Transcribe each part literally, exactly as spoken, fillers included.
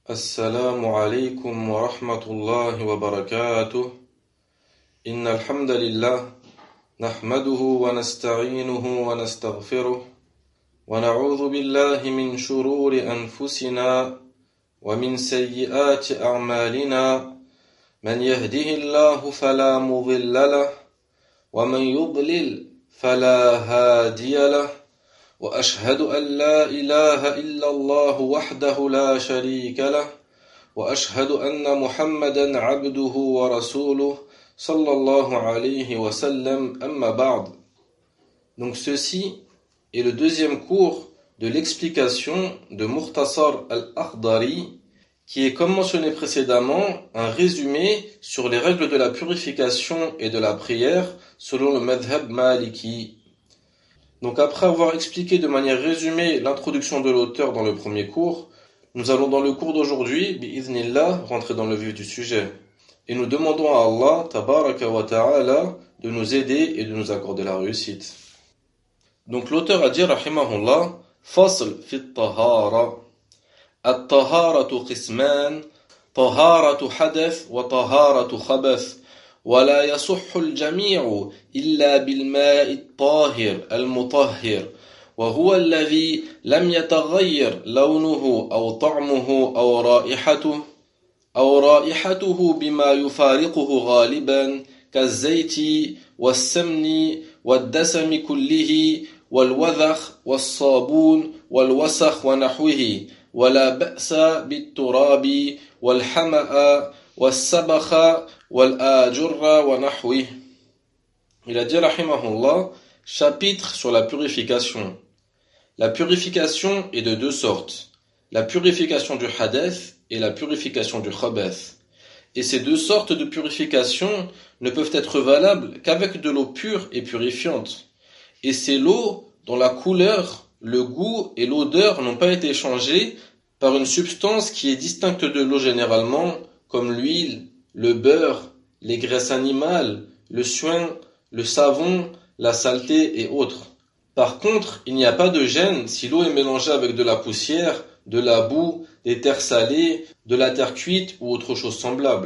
السلام عليكم ورحمة الله وبركاته. إن الحمد لله نحمده ونستعينه ونستغفره ونعوذ بالله من شرور أنفسنا ومن سيئات أعمالنا. من يهده الله فلا مضل له ومن يضلل فلا هادي له وأشهد أن لا إله إلا الله وحده لا شريك له وأشهد أن محمدا عبده ورسوله صلى الله عليه وسلم أما بعد. Donc ceci est le deuxième cours de l'explication de Mukhtasar al-Akhdari, qui est, comme mentionné précédemment, un résumé sur les règles de la purification et de la prière selon le madhhab maliki. Donc après avoir expliqué de manière résumée l'introduction de l'auteur dans le premier cours, nous allons dans le cours d'aujourd'hui, bi'idhnillah, rentrer dans le vif du sujet. Et nous demandons à Allah, tabaraka wa ta'ala, de nous aider et de nous accorder la réussite. Donc l'auteur a dit, rahimahullah, fasl fi at-tahara. At-taharatu qisman, taharatu hadath wa taharatu khabath. ولا يصح الجميع إلا بالماء الطاهر المطهر وهو الذي لم يتغير لونه أو طعمه أو رائحته أو رائحته بما يفارقه غالبا كالزيت والسمن والدسم كله والوذخ والصابون والوسخ ونحوه ولا بأس بالتراب والحمأ والسبخ والآجر ونحوه. Il a dit rahimahullah, chapitre sur la purification. La purification est de deux sortes, la purification du hadith et la purification du khabath. Et ces deux sortes de purification ne peuvent être valables qu'avec de l'eau pure et purifiante. Et c'est l'eau dont la couleur, le goût et l'odeur n'ont pas été changés par une substance qui est distincte de l'eau généralement, comme l'huile, le beurre, les graisses animales, le suin, le savon, la saleté et autres. Par contre, il n'y a pas de gêne si l'eau est mélangée avec de la poussière, de la boue, des terres salées, de la terre cuite ou autre chose semblable.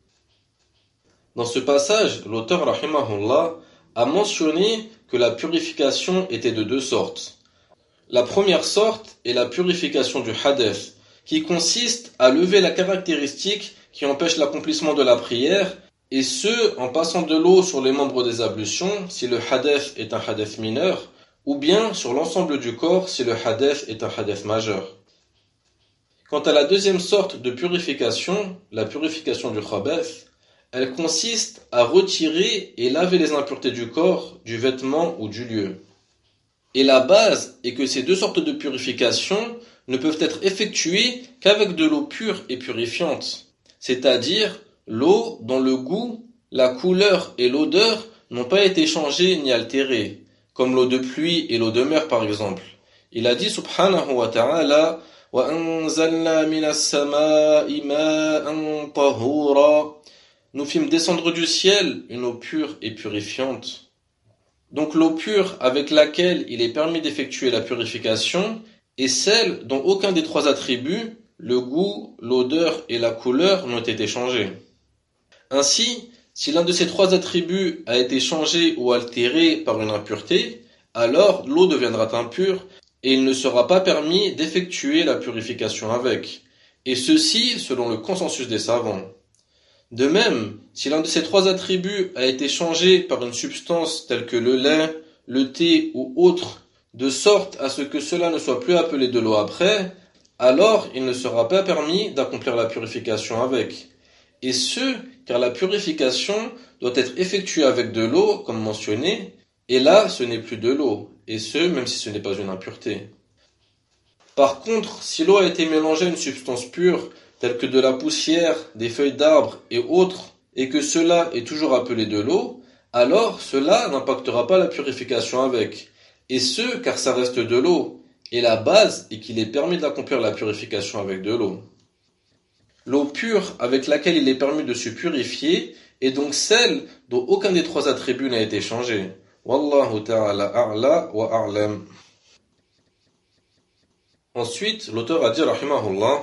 Dans ce passage, l'auteur rahimahullah a mentionné que la purification était de deux sortes. La première sorte est la purification du hadith, qui consiste à lever la caractéristique qui empêche l'accomplissement de la prière, et ce, en passant de l'eau sur les membres des ablutions, si le hadith est un hadith mineur, ou bien sur l'ensemble du corps, si le hadith est un hadith majeur. Quant à la deuxième sorte de purification, la purification du khabath, elle consiste à retirer et laver les impuretés du corps, du vêtement ou du lieu. Et la base est que ces deux sortes de purification ne peuvent être effectuées qu'avec de l'eau pure et purifiante, c'est-à-dire l'eau dont le goût, la couleur et l'odeur n'ont pas été changées ni altérées, comme l'eau de pluie et l'eau de mer par exemple. Il a dit subhanahu wa ta'ala وَأَنزَلْنَا مِنَ السَّمَاءِ مَاءً طَهُورًا. Nous fîmes descendre du ciel une eau pure et purifiante. Donc l'eau pure avec laquelle il est permis d'effectuer la purification est celle dont aucun des trois attributs, le goût, l'odeur et la couleur, n'ont été changés. Ainsi, si l'un de ces trois attributs a été changé ou altéré par une impureté, alors l'eau deviendra impure et il ne sera pas permis d'effectuer la purification avec, et ceci selon le consensus des savants. De même, si l'un de ces trois attributs a été changé par une substance telle que le lait, le thé ou autre, de sorte à ce que cela ne soit plus appelé de l'eau après, alors il ne sera pas permis d'accomplir la purification avec. Et ce, car la purification doit être effectuée avec de l'eau, comme mentionné, et là ce n'est plus de l'eau, et ce, même si ce n'est pas une impureté. Par contre, si l'eau a été mélangée à une substance pure, telle que de la poussière, des feuilles d'arbres et autres, et que cela est toujours appelé de l'eau, alors cela n'impactera pas la purification avec. Et ce, car ça reste de l'eau. Et la base est qu'il est permis d'accomplir la purification avec de l'eau. L'eau pure avec laquelle il est permis de se purifier est donc celle dont aucun des trois attributs n'a été changé. Wallahu ta'ala a'la wa a'lam. Ensuite, l'auteur a dit, rahimahullah,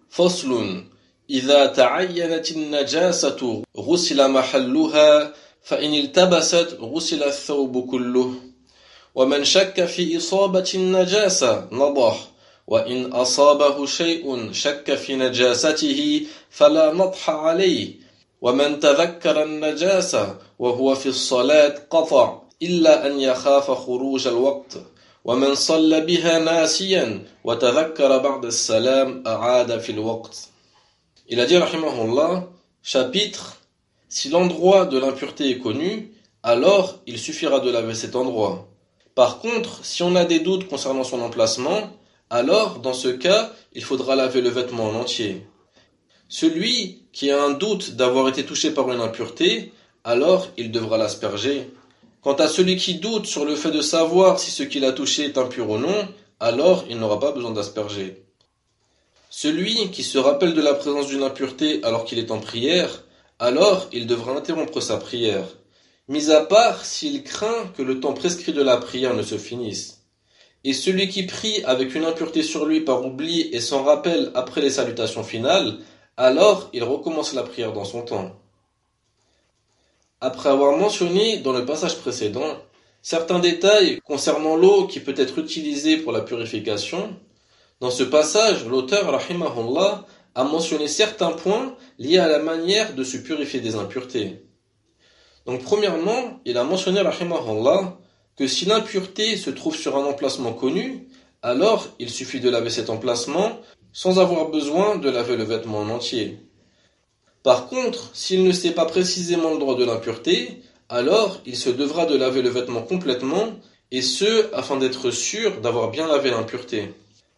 فصل إذا تعينت النجاسة غسل محلها فإن التبست غسل الثوب كله ومن شك في إصابة النجاسة نضح وإن أصابه شيء شك في نجاسته فلا نضح عليه ومن تذكر النجاسة وهو في الصلاة قطع إلا أن يخاف خروج الوقت ومن صلى بها ناسيا وتذكر بعد السلام أعاد في الوقت. Il a dit rahimahullah, chapitre, si l'endroit de l'impureté est connu, alors il suffira de laver cet endroit. Par contre, si on a des doutes concernant son emplacement, alors dans ce cas, il faudra laver le vêtement en entier. Celui qui a un doute d'avoir été touché par une impureté, alors il devra l'asperger. Quant à celui qui doute sur le fait de savoir si ce qu'il a touché est impur ou non, alors il n'aura pas besoin d'asperger. Celui qui se rappelle de la présence d'une impureté alors qu'il est en prière, alors il devra interrompre sa prière, mis à part s'il craint que le temps prescrit de la prière ne se finisse. Et celui qui prie avec une impureté sur lui par oubli et s'en rappelle après les salutations finales, alors il recommence la prière dans son temps. Après avoir mentionné dans le passage précédent certains détails concernant l'eau qui peut être utilisée pour la purification, dans ce passage, l'auteur, rahimahullah, a mentionné certains points liés à la manière de se purifier des impuretés. Donc, premièrement, il a mentionné, rahimahullah, que si l'impureté se trouve sur un emplacement connu, alors il suffit de laver cet emplacement sans avoir besoin de laver le vêtement en entier. Par contre, s'il ne sait pas précisément l'endroit de l'impureté, alors il se devra de laver le vêtement complètement, et ce, afin d'être sûr d'avoir bien lavé l'impureté.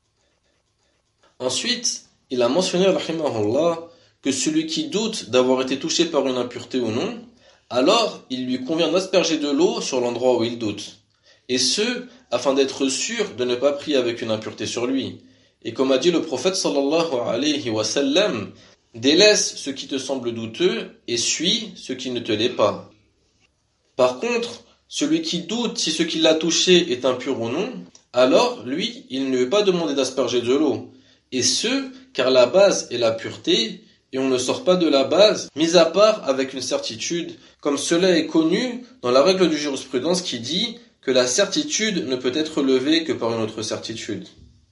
Ensuite, il a mentionné, rahimahullah, que celui qui doute d'avoir été touché par une impureté ou non, alors il lui convient d'asperger de l'eau sur l'endroit où il doute. Et ce, afin d'être sûr de ne pas prier avec une impureté sur lui. Et comme a dit le prophète sallallahu alayhi wa sallam, délaisse ce qui te semble douteux et suis ce qui ne te l'est pas. Par contre, celui qui doute si ce qui l'a touché est impur ou non, alors lui, il ne lui est pas demandé d'asperger de l'eau. Et ce, car la base est la pureté, et on ne sort pas de la base, mis à part avec une certitude, comme cela est connu dans la règle de jurisprudence qui dit que la certitude ne peut être levée que par une autre certitude.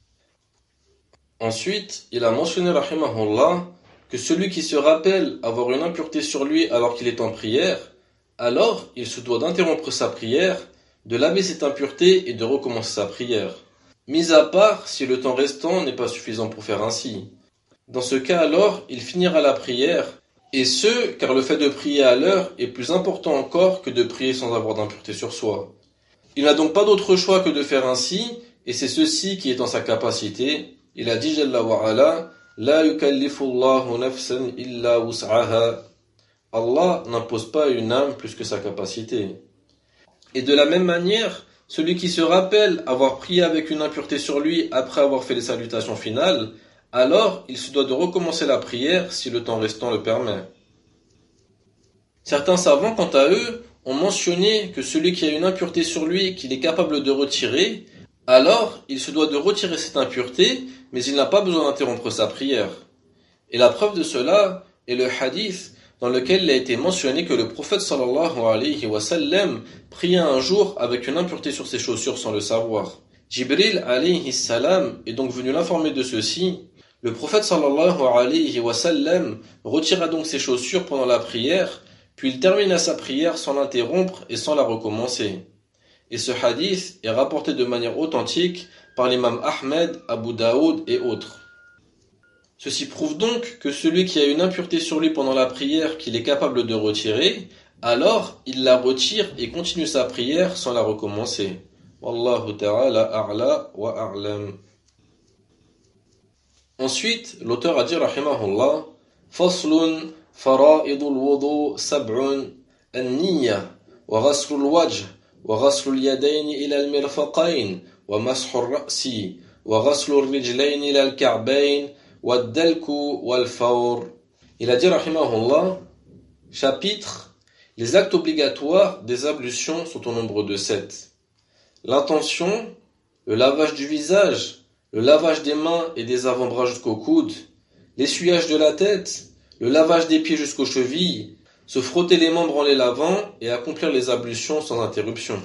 Ensuite, il a mentionné, rahimahullah, que celui qui se rappelle avoir une impureté sur lui alors qu'il est en prière, alors il se doit d'interrompre sa prière, de laver cette impureté et de recommencer sa prière. Mis à part si le temps restant n'est pas suffisant pour faire ainsi. Dans ce cas alors, il finira la prière, et ce, car le fait de prier à l'heure est plus important encore que de prier sans avoir d'impureté sur soi. Il n'a donc pas d'autre choix que de faire ainsi, et c'est ceci qui est en sa capacité. Il a dit Jalla wa ala, La yukallifu Allahu nafsan illa wus'aha. Allah n'impose pas à une âme plus que sa capacité. Et de la même manière, celui qui se rappelle avoir prié avec une impureté sur lui après avoir fait les salutations finales, alors il se doit de recommencer la prière si le temps restant le permet. Certains savants, quant à eux, ont mentionné que celui qui a une impureté sur lui qu'il est capable de retirer, alors il se doit de retirer cette impureté, mais il n'a pas besoin d'interrompre sa prière. Et la preuve de cela est le hadith dans lequel il a été mentionné que le prophète sallallahu alayhi wa sallam priait un jour avec une impureté sur ses chaussures sans le savoir. Jibril alayhi salam est donc venu l'informer de ceci. Le prophète sallallahu alayhi wa sallam retira donc ses chaussures pendant la prière, puis il termina sa prière sans l'interrompre et sans la recommencer. Et ce hadith est rapporté de manière authentique par l'imam Ahmed, Abu Daoud et autres. Ceci prouve donc que celui qui a une impureté sur lui pendant la prière qu'il est capable de retirer, alors il la retire et continue sa prière sans la recommencer. Wallahu ta'ala a'la wa a'lam. Ensuite, l'auteur a dit rahimahullah, Faslun fara'idul wudu sab'un an-niyya wa ghaslu al-wajh wa ghaslu al-yadayn ila al-mirfaqayn wa mashu ar-ra'si wa ghaslu ar-rijlayn ila al-ka'bayn Waddalku wal-fawr. Il a dit rahimahullah, chapitre, les actes obligatoires des ablutions sont au nombre de sept. L'intention, le lavage du visage, le lavage des mains et des avant-bras jusqu'au coude, l'essuyage de la tête, le lavage des pieds jusqu'aux chevilles, se frotter les membres en les lavant et accomplir les ablutions sans interruption.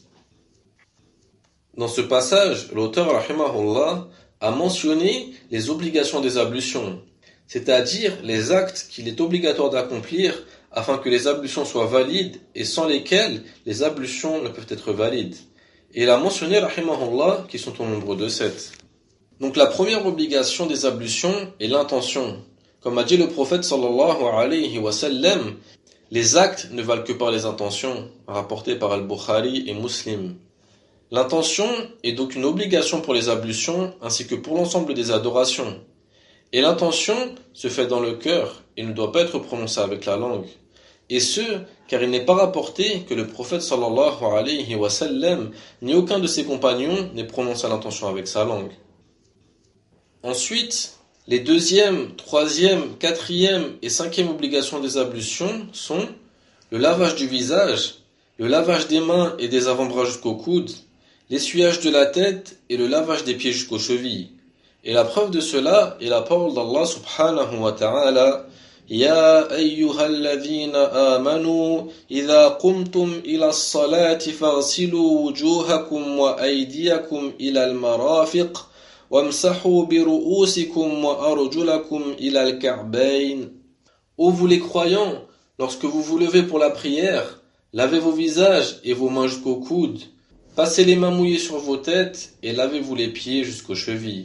Dans ce passage, l'auteur rahimahullah a mentionné les obligations des ablutions, c'est-à-dire les actes qu'il est obligatoire d'accomplir afin que les ablutions soient valides et sans lesquels les ablutions ne peuvent être valides. Et il a mentionné rahimahullah qui sont au nombre de sept. Donc la première obligation des ablutions est l'intention. Comme a dit le prophète sallallahu alayhi wa sallam, les actes ne valent que par les intentions, rapporté par Al-Bukhari et Muslim. L'intention est donc une obligation pour les ablutions ainsi que pour l'ensemble des adorations. Et l'intention se fait dans le cœur et ne doit pas être prononcée avec la langue. Et ce, car il n'est pas rapporté que le prophète sallallahu alayhi wa sallam ni aucun de ses compagnons n'ait prononcé l'intention avec sa langue. Ensuite, les deuxième, troisième, quatrième et cinquième obligations des ablutions sont le lavage du visage, le lavage des mains et des avant-bras jusqu'aux coudes, l'essuyage de la tête et le lavage des pieds jusqu'aux chevilles. Et la preuve de cela est la parole d'Allah subhanahu wa ta'ala: Ya ayyuhalladhina amanu, idha qumtum ila as-salati faghsilu wujuhakum wa aydiyakum ila al-marafiq, wamsahu bi ru'usikum wa arjulakum ila al-ka'bayn. Ô vous les croyants, lorsque vous vous levez pour la prière, lavez vos visages et vos mains jusqu'aux coudes, passez les mains mouillées sur vos têtes et lavez-vous les pieds jusqu'aux chevilles.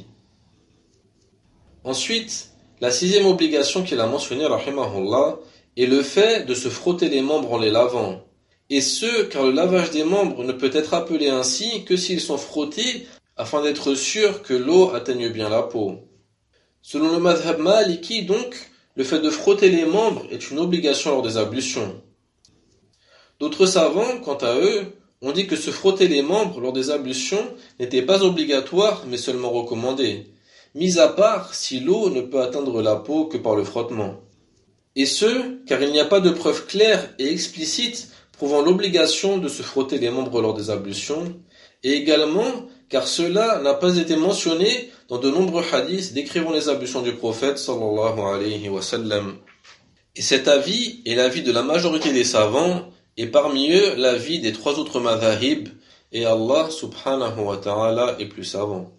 Ensuite, la sixième obligation qu'il a mentionnée, rahimahullah, est le fait de se frotter les membres en les lavant. Et ce, car le lavage des membres ne peut être appelé ainsi que s'ils sont frottés afin d'être sûr que l'eau atteigne bien la peau. Selon le madhhab maliki, donc, le fait de frotter les membres est une obligation lors des ablutions. D'autres savants, quant à eux, ont dit que se frotter les membres lors des ablutions n'était pas obligatoire mais seulement recommandé, mis à part si l'eau ne peut atteindre la peau que par le frottement. Et ce, car il n'y a pas de preuve claire et explicite prouvant l'obligation de se frotter les membres lors des ablutions, et également car cela n'a pas été mentionné dans de nombreux hadiths décrivant les ablutions du prophète sallallahu alayhi wa sallam. Et cet avis est l'avis de la majorité des savants, et parmi eux l'avis des trois autres madhahib, et Allah subhanahu wa ta'ala est plus savant.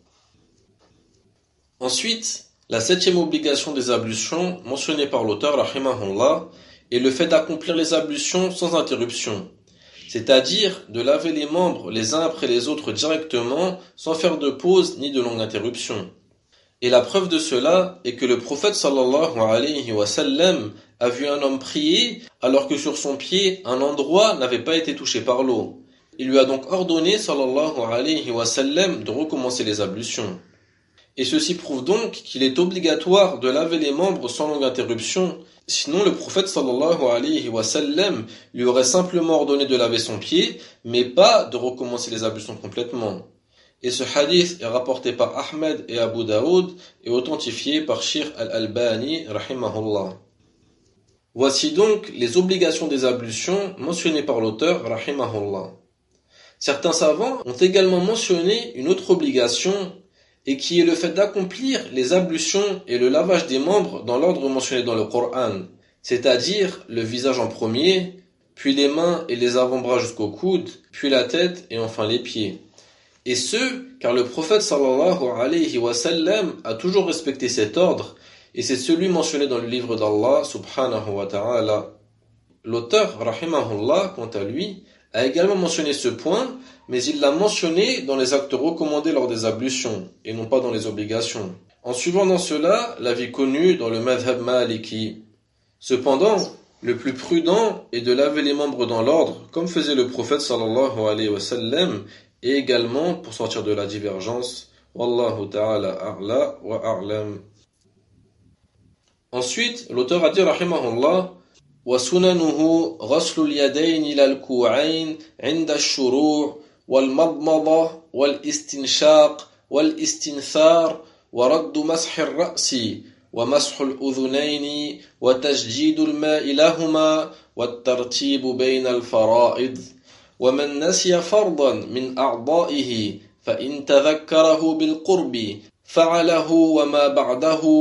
Ensuite, la septième obligation des ablutions mentionnée par l'auteur rahimahullah est le fait d'accomplir les ablutions sans interruption, c'est-à-dire de laver les membres les uns après les autres directement sans faire de pause ni de longue interruption. Et la preuve de cela est que le prophète sallallahu alayhi wa sallam a vu un homme prier alors que sur son pied un endroit n'avait pas été touché par l'eau. Il lui a donc ordonné sallallahu alayhi wa sallam de recommencer les ablutions. Et ceci prouve donc qu'il est obligatoire de laver les membres sans longue interruption, sinon le prophète sallallahu alayhi wa sallam lui aurait simplement ordonné de laver son pied, mais pas de recommencer les ablutions complètement. Et ce hadith est rapporté par Ahmed et Abu Daoud et authentifié par Sheikh Al-Albani rahimahullah. Voici donc les obligations des ablutions mentionnées par l'auteur rahimahullah. Certains savants ont également mentionné une autre obligation, et qui est le fait d'accomplir les ablutions et le lavage des membres dans l'ordre mentionné dans le Coran, c'est-à-dire le visage en premier, puis les mains et les avant-bras jusqu'aux coudes, puis la tête et enfin les pieds. Et ce, car le prophète sallallahu alayhi wa sallam a toujours respecté cet ordre, et c'est celui mentionné dans le livre d'Allah subhanahu wa ta'ala. L'auteur, rahimahullah, quant à lui, a également mentionné ce point, mais il l'a mentionné dans les actes recommandés lors des ablutions, et non pas dans les obligations, en suivant dans cela l'avis connu dans le madhhab maliki. Cependant, le plus prudent est de laver les membres dans l'ordre, comme faisait le prophète sallallahu alayhi wa sallam, et également pour sortir de la divergence. Wallahu ta'ala a'la wa a'lam. Ensuite, l'auteur a dit rahimahullah: وسننه غسل اليدين إلى الكوعين عند الشروع والمضمضة والاستنشاق والاستنثار ورد مسح الرأس ومسح الأذنين وتجديد الماء لهما والترتيب بين الفرائض ومن نسي فرضا من أعضائه فإن تذكره بالقرب فعله وما بعده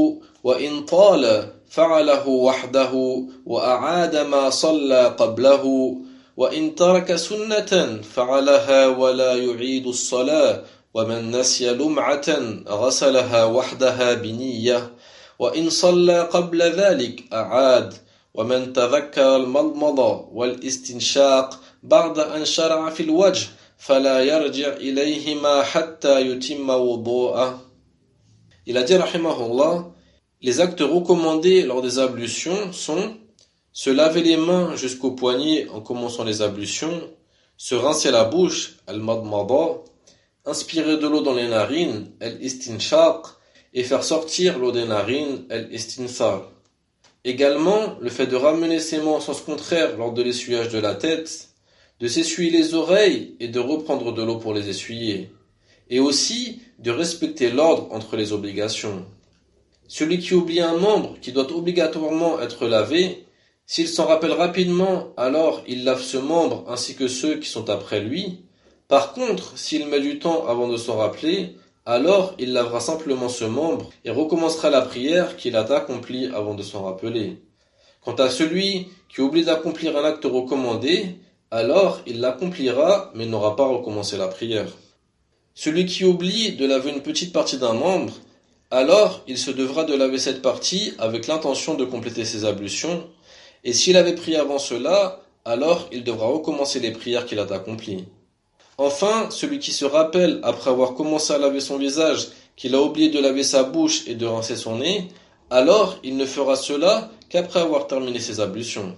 وإن طال فعله وحده وأعاد ما صلى قبله وإن ترك سنة فعلها ولا يعيد الصلاة ومن نسي لمعة غسلها وحدها بنية وإن صلى قبل ذلك أعاد ومن تذكر المضمضة والاستنشاق بعد أن شرع في الوجه فلا يرجع إليهما حتى يتم وضوءه. Il a dit rahimahullah, les actes recommandés lors des ablutions sont se laver les mains jusqu'aux poignets en commençant les ablutions, se rincer la bouche, al-madmada, inspirer de l'eau dans les narines, al-istinshaq, et faire sortir l'eau des narines, al-istinthar. Également, le fait de ramener ses mains en sens contraire lors de l'essuyage de la tête, de s'essuyer les oreilles et de reprendre de l'eau pour les essuyer, et aussi de respecter l'ordre entre les obligations. Celui qui oublie un membre qui doit obligatoirement être lavé, s'il s'en rappelle rapidement, alors il lave ce membre ainsi que ceux qui sont après lui. Par contre, s'il met du temps avant de s'en rappeler, alors il lavera simplement ce membre et recommencera la prière qu'il a accomplie avant de s'en rappeler. Quant à celui qui oublie d'accomplir un acte recommandé, alors il l'accomplira mais n'aura pas recommencé la prière. Celui qui oublie de laver une petite partie d'un membre, alors il se devra de laver cette partie avec l'intention de compléter ses ablutions, et s'il avait prié avant cela, alors il devra recommencer les prières qu'il a accomplies. Enfin, celui qui se rappelle, après avoir commencé à laver son visage, qu'il a oublié de laver sa bouche et de rincer son nez, alors il ne fera cela qu'après avoir terminé ses ablutions.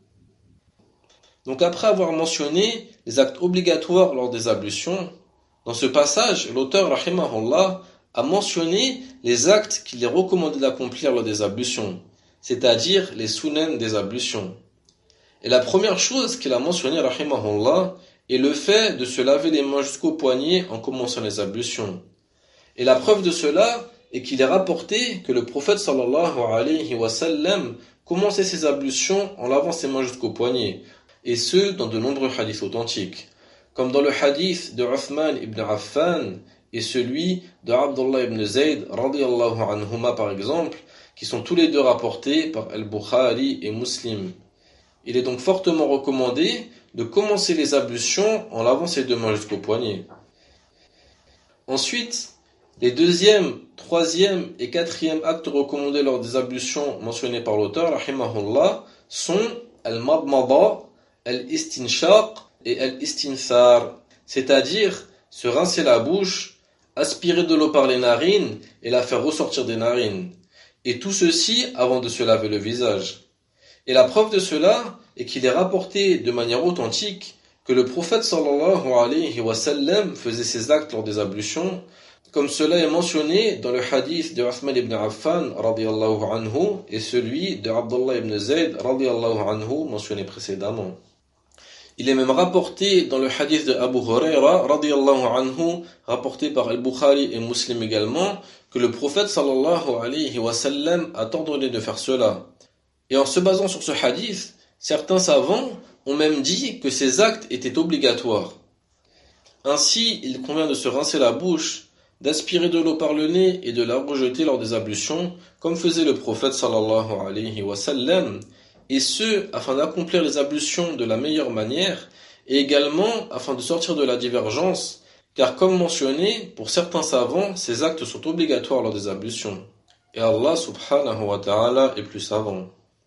Donc après avoir mentionné les actes obligatoires lors des ablutions, dans ce passage, l'auteur, rahimahullah, a mentionné les actes qu'il est recommandé d'accomplir lors des ablutions, c'est-à-dire les sunan des ablutions. Et la première chose qu'il a mentionné, rahimahullah, est le fait de se laver les mains jusqu'au poignet en commençant les ablutions. Et la preuve de cela est qu'il est rapporté que le prophète sallallahu alayhi wa sallam commençait ses ablutions en lavant ses mains jusqu'au poignet, et ce dans de nombreux hadiths authentiques, comme dans le hadith de Uthman ibn Affan et celui de Abdullah ibn Zayd radiyallahu anhuma par exemple, qui sont tous les deux rapportés par Al-Bukhari et Muslim. Il est donc fortement recommandé de commencer les ablutions en lavant ses deux mains jusqu'au poignet. Ensuite, les deuxième, troisième et quatrième actes recommandés lors des ablutions mentionnés par l'auteur, rahimahullah, sont al-madmada, al-istinshaq et al-istinthar, c'est-à-dire se rincer la bouche, aspirer de l'eau par les narines et la faire ressortir des narines. Et tout ceci avant de se laver le visage. Et la preuve de cela est qu'il est rapporté de manière authentique que le prophète sallallahu alayhi wa sallam faisait ces actes lors des ablutions, comme cela est mentionné dans le hadith de Uthman ibn Affan radiyallahu anhu et celui de Abdullah ibn Zayd radiyallahu anhu mentionné précédemment. Il est même rapporté dans le hadith de Abu Huraira radiyallahu anhu, rapporté par Al-Bukhari et Muslim également, que le prophète sallallahu alayhi wa sallam a ordonné de faire cela. Et en se basant sur ce hadith, certains savants ont même dit que ces actes étaient obligatoires. Ainsi, il convient de se rincer la bouche, d'aspirer de l'eau par le nez et de la rejeter lors des ablutions, comme faisait le prophète sallallahu alayhi wa sallam, et ce, afin d'accomplir les ablutions de la meilleure manière, et également afin de sortir de la divergence, car comme mentionné, pour certains savants, ces actes sont obligatoires lors des ablutions. Et Allah subhanahu wa ta'ala est plus savant.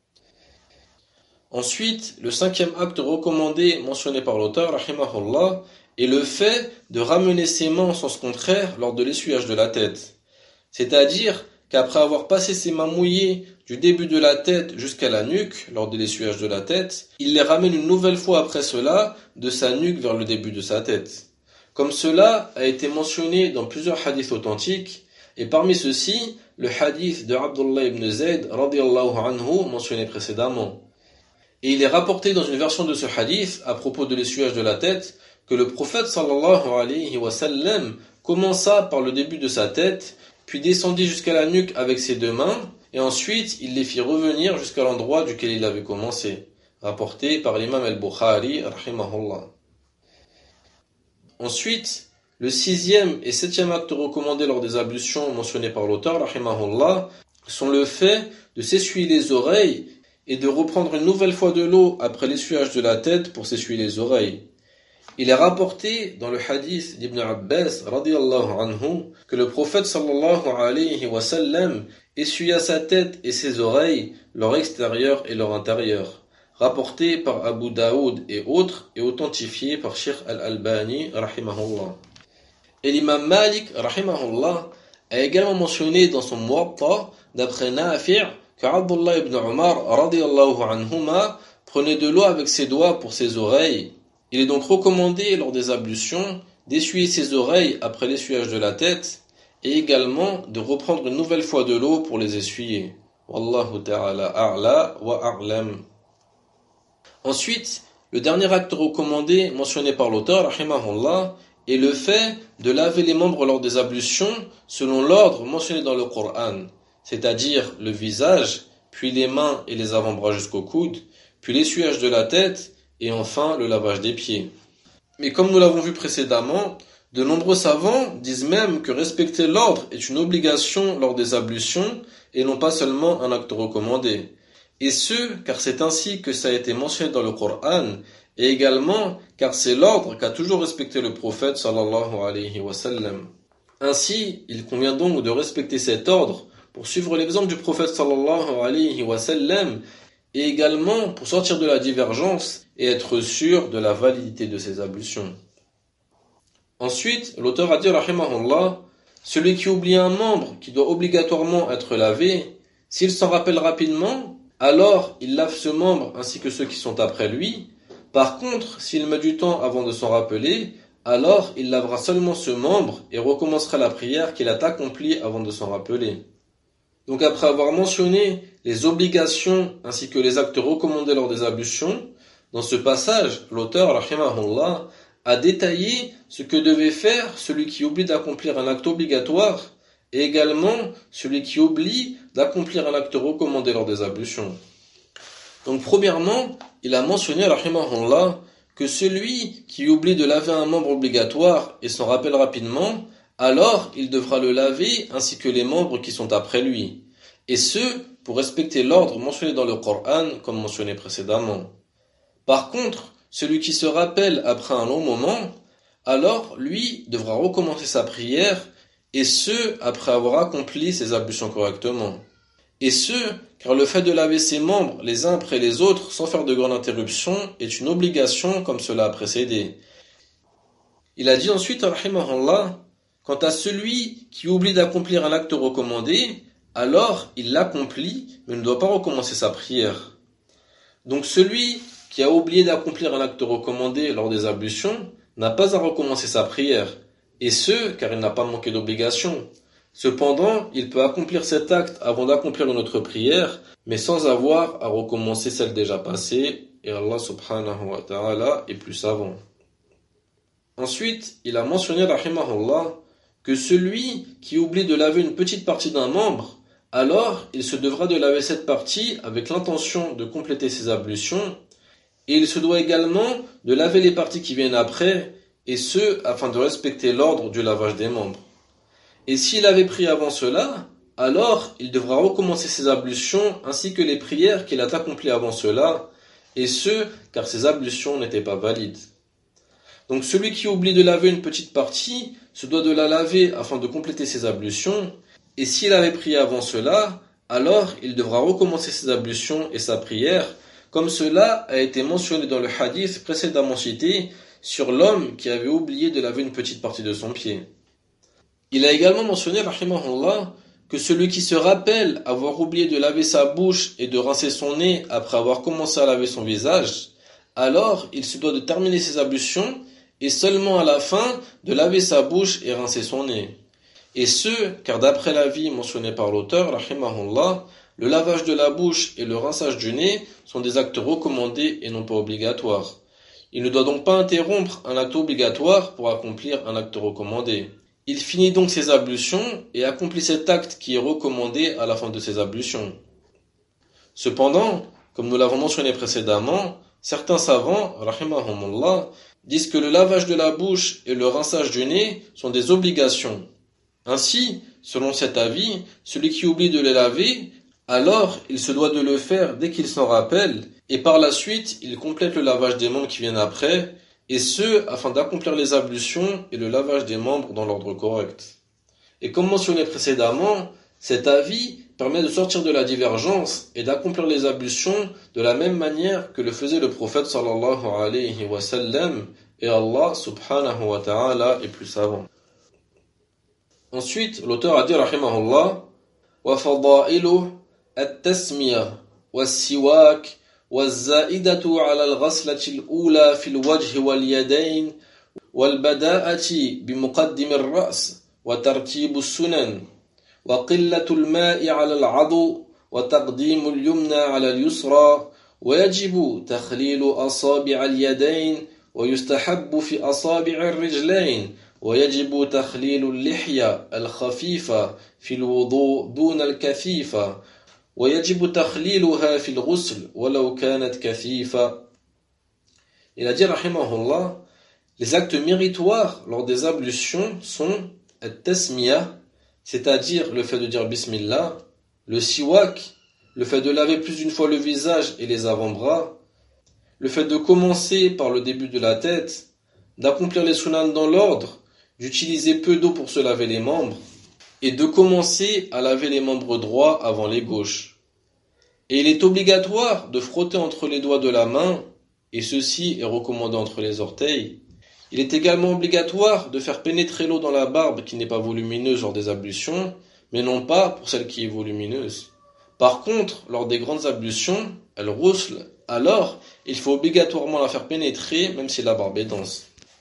Ensuite, le cinquième acte recommandé mentionné par l'auteur, rahimahullah, est le fait de ramener ses mains en sens contraire lors de l'essuyage de la tête. C'est-à-dire qu'après avoir passé ses mains mouillées du début de la tête jusqu'à la nuque lors de l'essuyage de la tête, il les ramène une nouvelle fois après cela de sa nuque vers le début de sa tête. Comme cela a été mentionné dans plusieurs hadiths authentiques, et parmi ceux-ci, le hadith de Abdullah ibn Zayd radiyallahu anhu mentionné précédemment. Et il est rapporté dans une version de ce hadith, à propos de l'essuyage de la tête, que le prophète sallallahu alayhi wa sallam commença par le début de sa tête, puis descendit jusqu'à la nuque avec ses deux mains, et ensuite il les fit revenir jusqu'à l'endroit duquel il avait commencé, rapporté par l'imam al-Bukhari, rahimahullah. Ensuite, le sixième et septième acte recommandé lors des ablutions mentionnés par l'auteur, rahimahullah, sont le fait de s'essuyer les oreilles et de reprendre une nouvelle fois de l'eau après l'essuyage de la tête pour s'essuyer les oreilles. Il est rapporté dans le hadith d'Ibn Abbas radiyallahu anhu que le prophète sallallahu alayhi wa sallam essuya sa tête et ses oreilles, leur extérieur et leur intérieur. Rapporté par Abu Daoud et autres et authentifié par Sheikh Al-Albani rahimahullah. Et l'imam Malik rahimahullah a également mentionné dans son Muwatta d'après Nafi' que Abdullah ibn Umar radiyallahu anhuma prenait de l'eau avec ses doigts pour ses oreilles. Il est donc recommandé lors des ablutions d'essuyer ses oreilles après l'essuyage de la tête et également de reprendre une nouvelle fois de l'eau pour les essuyer. Wallahu ta'ala a'la wa a'lam. Ensuite, le dernier acte recommandé mentionné par l'auteur, rahimahullah, est le fait de laver les membres lors des ablutions selon l'ordre mentionné dans le Coran, c'est-à-dire le visage, puis les mains et les avant-bras jusqu'au coude, puis l'essuyage de la tête, et enfin le lavage des pieds. Mais comme nous l'avons vu précédemment, de nombreux savants disent même que respecter l'ordre est une obligation lors des ablutions et non pas seulement un acte recommandé. Et ce, car c'est ainsi que ça a été mentionné dans le Coran, et également car c'est l'ordre qu'a toujours respecté le prophète sallallahu alayhi wa sallam. Ainsi, il convient donc de respecter cet ordre pour suivre l'exemple du prophète sallallahu alayhi wa sallam et également pour sortir de la divergence et être sûr de la validité de ces ablutions. Ensuite, l'auteur a dit rahimahullah, celui qui oublie un membre qui doit obligatoirement être lavé, s'il s'en rappelle rapidement, alors il lave ce membre ainsi que ceux qui sont après lui. Par contre, s'il met du temps avant de s'en rappeler, alors il lavera seulement ce membre et recommencera la prière qu'il a accomplie avant de s'en rappeler. Donc après avoir mentionné les obligations ainsi que les actes recommandés lors des ablutions, dans ce passage, l'auteur, rahimahullah, a détaillé ce que devait faire celui qui oublie d'accomplir un acte obligatoire et également celui qui oublie d'accomplir un acte recommandé lors des ablutions. Donc premièrement, il a mentionné, rahimahullah, que celui qui oublie de laver un membre obligatoire et s'en rappelle rapidement, alors il devra le laver ainsi que les membres qui sont après lui. Et ce, pour respecter l'ordre mentionné dans le Coran, comme mentionné précédemment. Par contre, celui qui se rappelle après un long moment, alors lui devra recommencer sa prière, et ce, après avoir accompli ses ablutions correctement. Et ce, car le fait de laver ses membres les uns après les autres sans faire de grande interruption est une obligation comme cela a précédé. Il a dit ensuite, rahimahullah, quant à celui qui oublie d'accomplir un acte recommandé, alors il l'accomplit, mais ne doit pas recommencer sa prière. Donc celui qui a oublié d'accomplir un acte recommandé lors des ablutions n'a pas à recommencer sa prière, et ce, car il n'a pas manqué d'obligation. Cependant, il peut accomplir cet acte avant d'accomplir une autre prière, mais sans avoir à recommencer celle déjà passée, et Allah subhanahu wa ta'ala est plus savant. Ensuite, il a mentionné, rahimahullah, que celui qui oublie de laver une petite partie d'un membre, alors il se devra de laver cette partie avec l'intention de compléter ses ablutions, et il se doit également de laver les parties qui viennent après, et ce, afin de respecter l'ordre du lavage des membres. Et s'il avait pris avant cela, alors il devra recommencer ses ablutions ainsi que les prières qu'il a accomplies avant cela, et ce, car ses ablutions n'étaient pas valides. Donc celui qui oublie de laver une petite partie se doit de la laver afin de compléter ses ablutions, et s'il avait prié avant cela, alors il devra recommencer ses ablutions et sa prière, comme cela a été mentionné dans le hadith précédemment cité sur l'homme qui avait oublié de laver une petite partie de son pied. Il a également mentionné, rahimahullah, que celui qui se rappelle avoir oublié de laver sa bouche et de rincer son nez après avoir commencé à laver son visage, alors il se doit de terminer ses ablutions et seulement à la fin de laver sa bouche et rincer son nez. Et ce, car d'après l'avis mentionné par l'auteur, rahimahullah, le lavage de la bouche et le rinçage du nez sont des actes recommandés et non pas obligatoires. Il ne doit donc pas interrompre un acte obligatoire pour accomplir un acte recommandé. Il finit donc ses ablutions et accomplit cet acte qui est recommandé à la fin de ses ablutions. Cependant, comme nous l'avons mentionné précédemment, certains savants, rahimahumullah, disent que le lavage de la bouche et le rinçage du nez sont des obligations. Ainsi, selon cet avis, celui qui oublie de les laver, alors il se doit de le faire dès qu'il s'en rappelle, et par la suite il complète le lavage des membres qui viennent après, et ce, afin d'accomplir les ablutions et le lavage des membres dans l'ordre correct. Et comme mentionné précédemment, cet avis permet de sortir de la divergence et d'accomplir les ablutions de la même manière que le faisait le prophète sallallahu alayhi wa sallam, et Allah subhanahu wa ta'ala est plus savant. Ensuite, l'auteur a dit rahimahullah wa fadailu at-tasmiya was-siwak was-zaidatu ala al-ghaslati al-ula fi al-wajh wal-yadayn wal-bada'ati bi muqaddim ar-ra's wa tartib as-sunan wa qillatu al-ma'i ala al-'adhu wa taqdim al-yumna ala al-yusra wa yajibu takhlilu asabi' al-yadayn wa yustahabbu fi asabi' ar-rijlayn ويجب تخليل اللحية الخفيفة في الوضوء دون الكثيفة ويجب تخليلها في الغسل ولو كانت كثيفة. Il a dit rahimahullah, les actes méritoires lors des ablutions sont at-tasmiya, c'est-à-dire le fait de dire bismillah, le siwak, le fait de laver plus d'une fois le visage et les avant-bras, le fait de commencer par le début de la tête, d'accomplir les sunan dans l'ordre, d'utiliser peu d'eau pour se laver les membres, et de commencer à laver les membres droits avant les gauches. Et il est obligatoire de frotter entre les doigts de la main, et ceci est recommandé entre les orteils. Il est également obligatoire de faire pénétrer l'eau dans la barbe qui n'est pas volumineuse lors des ablutions, mais non pas pour celle qui est volumineuse. Par contre, lors des grandes ablutions, elle roussle, alors il faut obligatoirement la faire pénétrer même si la barbe est dense.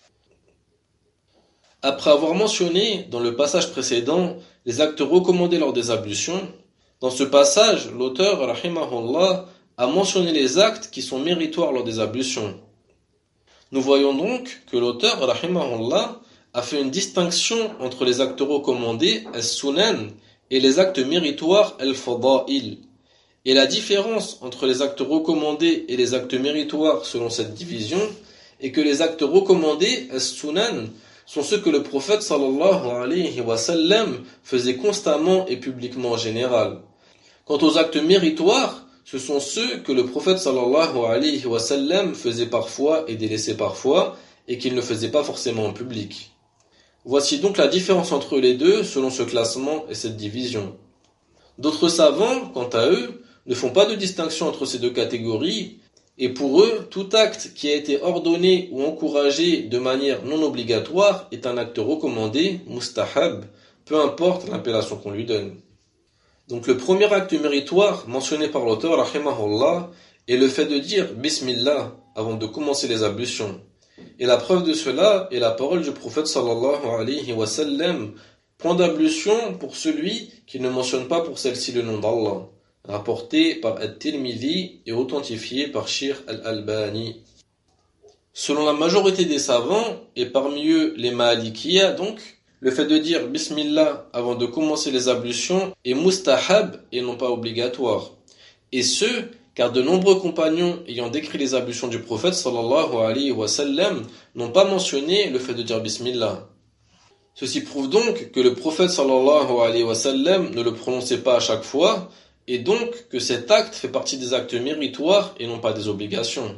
Après avoir mentionné dans le passage précédent les actes recommandés lors des ablutions, dans ce passage, l'auteur, rahimahullah, a mentionné les actes qui sont méritoires lors des ablutions. Nous voyons donc que l'auteur, rahimahullah, a fait une distinction entre les actes recommandés, as-sunan, et les actes méritoires, al-fada'il. Et la différence entre les actes recommandés et les actes méritoires selon cette division est que les actes recommandés, as-sunan, sont ceux que le prophète sallallahu alayhi wa sallam faisait constamment et publiquement en général. Quant aux actes méritoires, ce sont ceux que le prophète sallallahu alayhi wa sallam faisait parfois et délaissait parfois et qu'il ne faisait pas forcément en public. Voici donc la différence entre les deux selon ce classement et cette division. D'autres savants, quant à eux, ne font pas de distinction entre ces deux catégories, et pour eux, tout acte qui a été ordonné ou encouragé de manière non obligatoire est un acte recommandé, mustahab, peu importe l'appellation qu'on lui donne. Donc le premier acte méritoire mentionné par l'auteur, rahimahullah, est le fait de dire bismillah avant de commencer les ablutions. Et la preuve de cela est la parole du prophète sallallahu alayhi wa sallam, point d'ablution pour celui qui ne mentionne pas pour celle-ci le nom d'Allah, rapporté par At-Tirmidhi et authentifié par Sheikh Al-Albani. Selon la majorité des savants, et parmi eux les Malikiya donc, le fait de dire Bismillah avant de commencer les ablutions est mustahab et non pas obligatoire. Et ce, car de nombreux compagnons ayant décrit les ablutions du prophète sallallahu alayhi wa sallam n'ont pas mentionné le fait de dire Bismillah. Ceci prouve donc que le prophète sallallahu alayhi wa sallam ne le prononçait pas à chaque fois, et donc que cet acte fait partie des actes méritoires et non pas des obligations.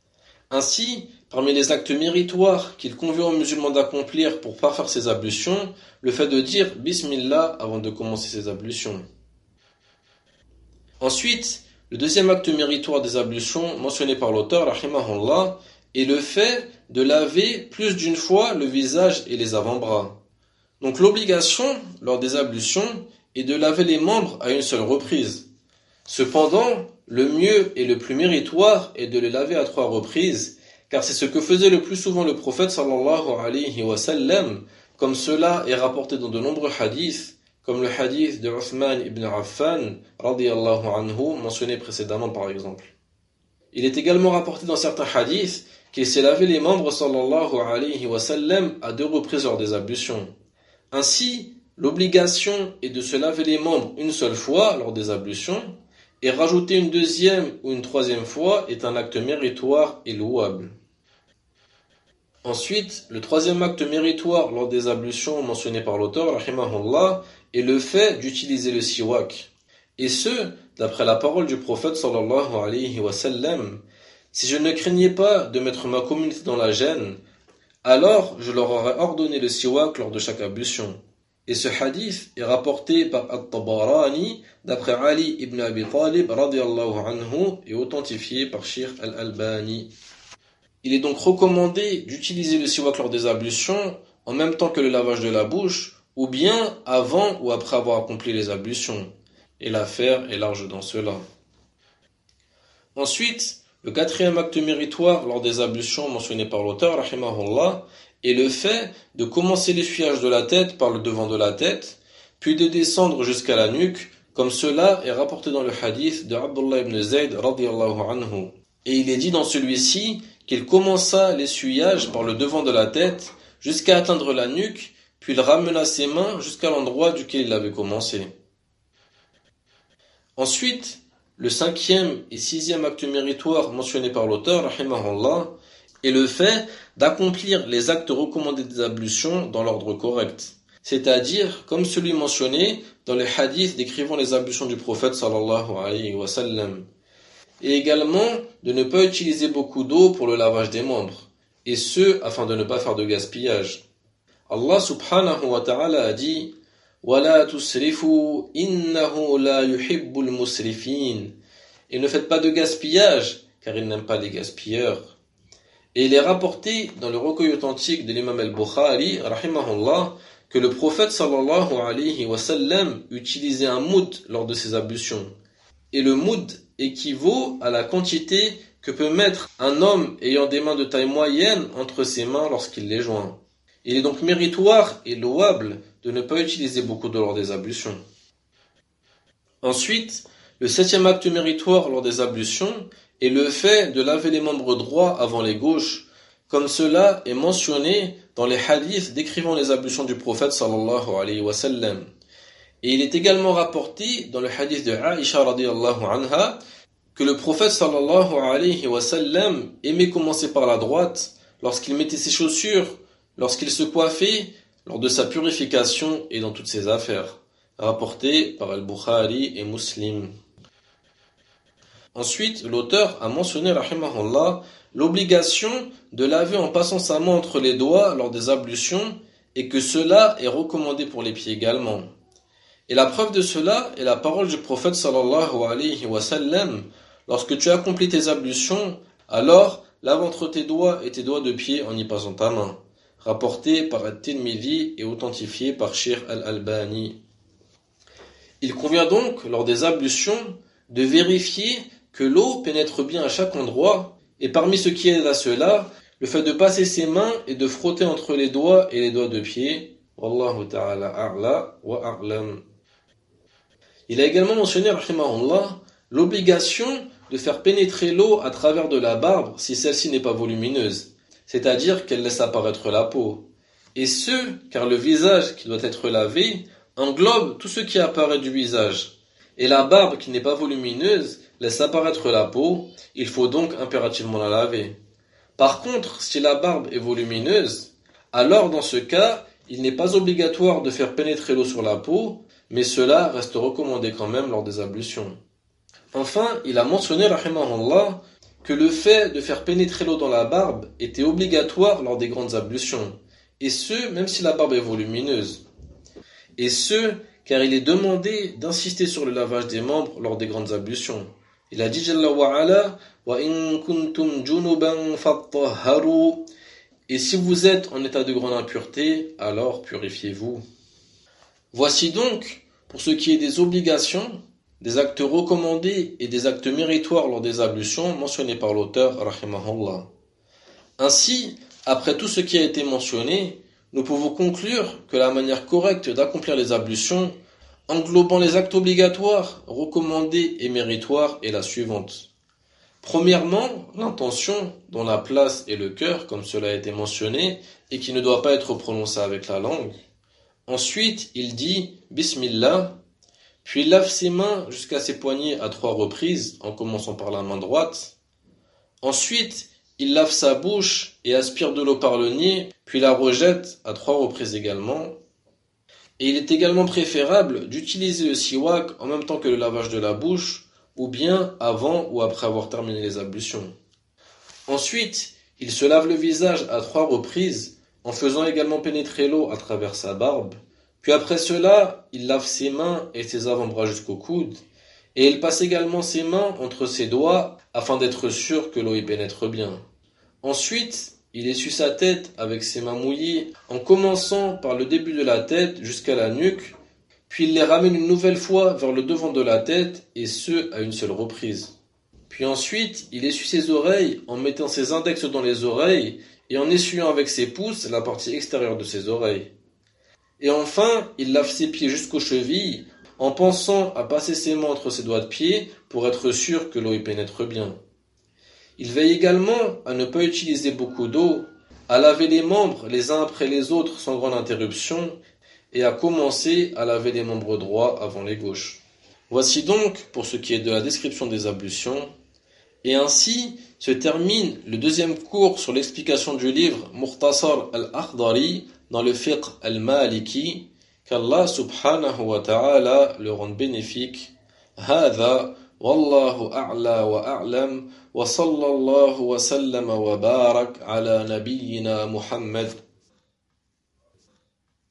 Ainsi, parmi les actes méritoires qu'il convient aux musulmans d'accomplir pour parfaire ses ablutions, le fait de dire Bismillah avant de commencer ses ablutions. Ensuite, le deuxième acte méritoire des ablutions mentionné par l'auteur, rahimahullah, est le fait de laver plus d'une fois le visage et les avant-bras. Donc l'obligation, lors des ablutions, est de laver les membres à une seule reprise. Cependant, le mieux et le plus méritoire est de les laver à trois reprises, car c'est ce que faisait le plus souvent le prophète sallallahu alayhi wa sallam, comme cela est rapporté dans de nombreux hadiths, comme le hadith de Uthman ibn Affan, radiyallahu anhu, mentionné précédemment par exemple. Il est également rapporté dans certains hadiths qu'il s'est lavé les membres sallallahu alayhi wa sallam à deux reprises lors des ablutions. Ainsi, l'obligation est de se laver les membres une seule fois lors des ablutions, et rajouter une deuxième ou une troisième fois est un acte méritoire et louable. Ensuite, le troisième acte méritoire lors des ablutions mentionné par l'auteur, rahimahullah, et le fait d'utiliser le siwak. Et ce, d'après la parole du prophète sallallahu alayhi wa sallam, si je ne craignais pas de mettre ma communauté dans la gêne, alors je leur aurais ordonné le siwak lors de chaque ablution. Et ce hadith est rapporté par At-Tabarani d'après Ali ibn Abi Talib radiyallahu anhu et authentifié par Sheikh Al-Albani. Il est donc recommandé d'utiliser le siwak lors des ablutions en même temps que le lavage de la bouche ou bien avant ou après avoir accompli les ablutions. Et l'affaire est large dans cela. Ensuite, le quatrième acte méritoire lors des ablutions mentionné par l'auteur, rahimahullah, est le fait de commencer l'essuyage de la tête par le devant de la tête, puis de descendre jusqu'à la nuque, comme cela est rapporté dans le hadith de Abdullah ibn Zayd radiyallahu anhu. Et il est dit dans celui-ci qu'il commença l'essuyage par le devant de la tête jusqu'à atteindre la nuque, puis il ramena ses mains jusqu'à l'endroit duquel il avait commencé. Ensuite, le cinquième et sixième acte méritoire mentionné par l'auteur, rahimahullah, est le fait d'accomplir les actes recommandés des ablutions dans l'ordre correct, c'est-à-dire comme celui mentionné dans les hadiths décrivant les ablutions du prophète sallallahu alayhi wa sallam, et également de ne pas utiliser beaucoup d'eau pour le lavage des membres, et ce afin de ne pas faire de gaspillage. Allah subhanahu wa ta'ala a dit وَلَا تُسْرِفُوا إِنَّهُ لَا يُحِبُّ الْمُسْرِفِينَ. Et ne faites pas de gaspillage, car il n'aime pas les gaspilleurs. Et il est rapporté dans le recueil authentique de l'imam al-Bukhari, rahimahullah, que le prophète sallallahu alayhi wa sallam utilisait un moud lors de ses ablutions. Et le moud équivaut à la quantité que peut mettre un homme ayant des mains de taille moyenne entre ses mains lorsqu'il les joint. Il est donc méritoire et louable de ne pas utiliser beaucoup d'eau lors des ablutions. Ensuite, le septième acte méritoire lors des ablutions est le fait de laver les membres droits avant les gauches, comme cela est mentionné dans les hadiths décrivant les ablutions du prophète sallallahu alayhi wa sallam. Et il est également rapporté dans le hadith de Aïcha radiyallahu anha que le prophète sallallahu alayhi wa sallam aimait commencer par la droite lorsqu'il mettait ses chaussures, lorsqu'il se coiffait, lors de sa purification et dans toutes ses affaires, rapporté par Al-Bukhari et Muslim. Ensuite, l'auteur a mentionné, rahimahullah, l'obligation de laver en passant sa main entre les doigts lors des ablutions et que cela est recommandé pour les pieds également. Et la preuve de cela est la parole du prophète sallallahu alayhi wa sallam: lorsque tu accomplis tes ablutions, alors lave entre tes doigts et tes doigts de pied en y passant ta main. Rapporté par At-Tirmidhi et authentifié par Sheikh Al-Albani. Il convient donc, lors des ablutions, de vérifier que l'eau pénètre bien à chaque endroit, et parmi ce qui aide à cela, le fait de passer ses mains et de frotter entre les doigts et les doigts de pied. Wallahu ta'ala a'la wa a'lam. Il a également mentionné, rahimahullah, l'obligation de faire pénétrer l'eau à travers de la barbe si celle-ci n'est pas volumineuse, c'est-à-dire qu'elle laisse apparaître la peau. Et ce, car le visage qui doit être lavé englobe tout ce qui apparaît du visage. Et la barbe qui n'est pas volumineuse laisse apparaître la peau, il faut donc impérativement la laver. Par contre, si la barbe est volumineuse, alors dans ce cas, il n'est pas obligatoire de faire pénétrer l'eau sur la peau, mais cela reste recommandé quand même lors des ablutions. Enfin, il a mentionné, rahimahullah, que le fait de faire pénétrer l'eau dans la barbe était obligatoire lors des grandes ablutions, et ce, même si la barbe est volumineuse. Et ce, car il est demandé d'insister sur le lavage des membres lors des grandes ablutions. Il a dit Jalla wa ala, wa in kuntum junuban fattahharu. Et si vous êtes en état de grande impureté, alors purifiez-vous. Voici donc, pour ce qui est des obligations, des actes recommandés et des actes méritoires lors des ablutions mentionnés par l'auteur, rahimahullah. Ainsi, après tout ce qui a été mentionné, nous pouvons conclure que la manière correcte d'accomplir les ablutions, englobant les actes obligatoires, recommandés et méritoires, est la suivante. Premièrement, l'intention, dont la place est le cœur, comme cela a été mentionné, et qui ne doit pas être prononcée avec la langue. Ensuite, il dit « Bismillah », puis il lave ses mains jusqu'à ses poignets à trois reprises, en commençant par la main droite. Ensuite, il lave sa bouche et aspire de l'eau par le nez, puis la rejette à trois reprises également. Et il est également préférable d'utiliser le siwak en même temps que le lavage de la bouche, ou bien avant ou après avoir terminé les ablutions. Ensuite, il se lave le visage à trois reprises, en faisant également pénétrer l'eau à travers sa barbe. Puis après cela, il lave ses mains et ses avant-bras jusqu'au coude, et il passe également ses mains entre ses doigts afin d'être sûr que l'eau y pénètre bien. Ensuite, il essuie sa tête avec ses mains mouillées en commençant par le début de la tête jusqu'à la nuque, puis il les ramène une nouvelle fois vers le devant de la tête et ce à une seule reprise. Puis ensuite, il essuie ses oreilles en mettant ses index dans les oreilles et en essuyant avec ses pouces la partie extérieure de ses oreilles. Et enfin, il lave ses pieds jusqu'aux chevilles en pensant à passer ses mains entre ses doigts de pied pour être sûr que l'eau y pénètre bien. Il veille également à ne pas utiliser beaucoup d'eau, à laver les membres les uns après les autres sans grande interruption et à commencer à laver les membres droits avant les gauches. Voici donc pour ce qui est de la description des ablutions. Et ainsi se termine le deuxième cours sur l'explication du livre Mukhtasar al-Akhdari dans le fiqh al-Maliki, qu'Allah subhanahu wa ta'ala le rende bénéfique. Hadha wallahu a'la wa a'lam wa sallallahu wa sallama wa barak ala nabiyyina Muhammad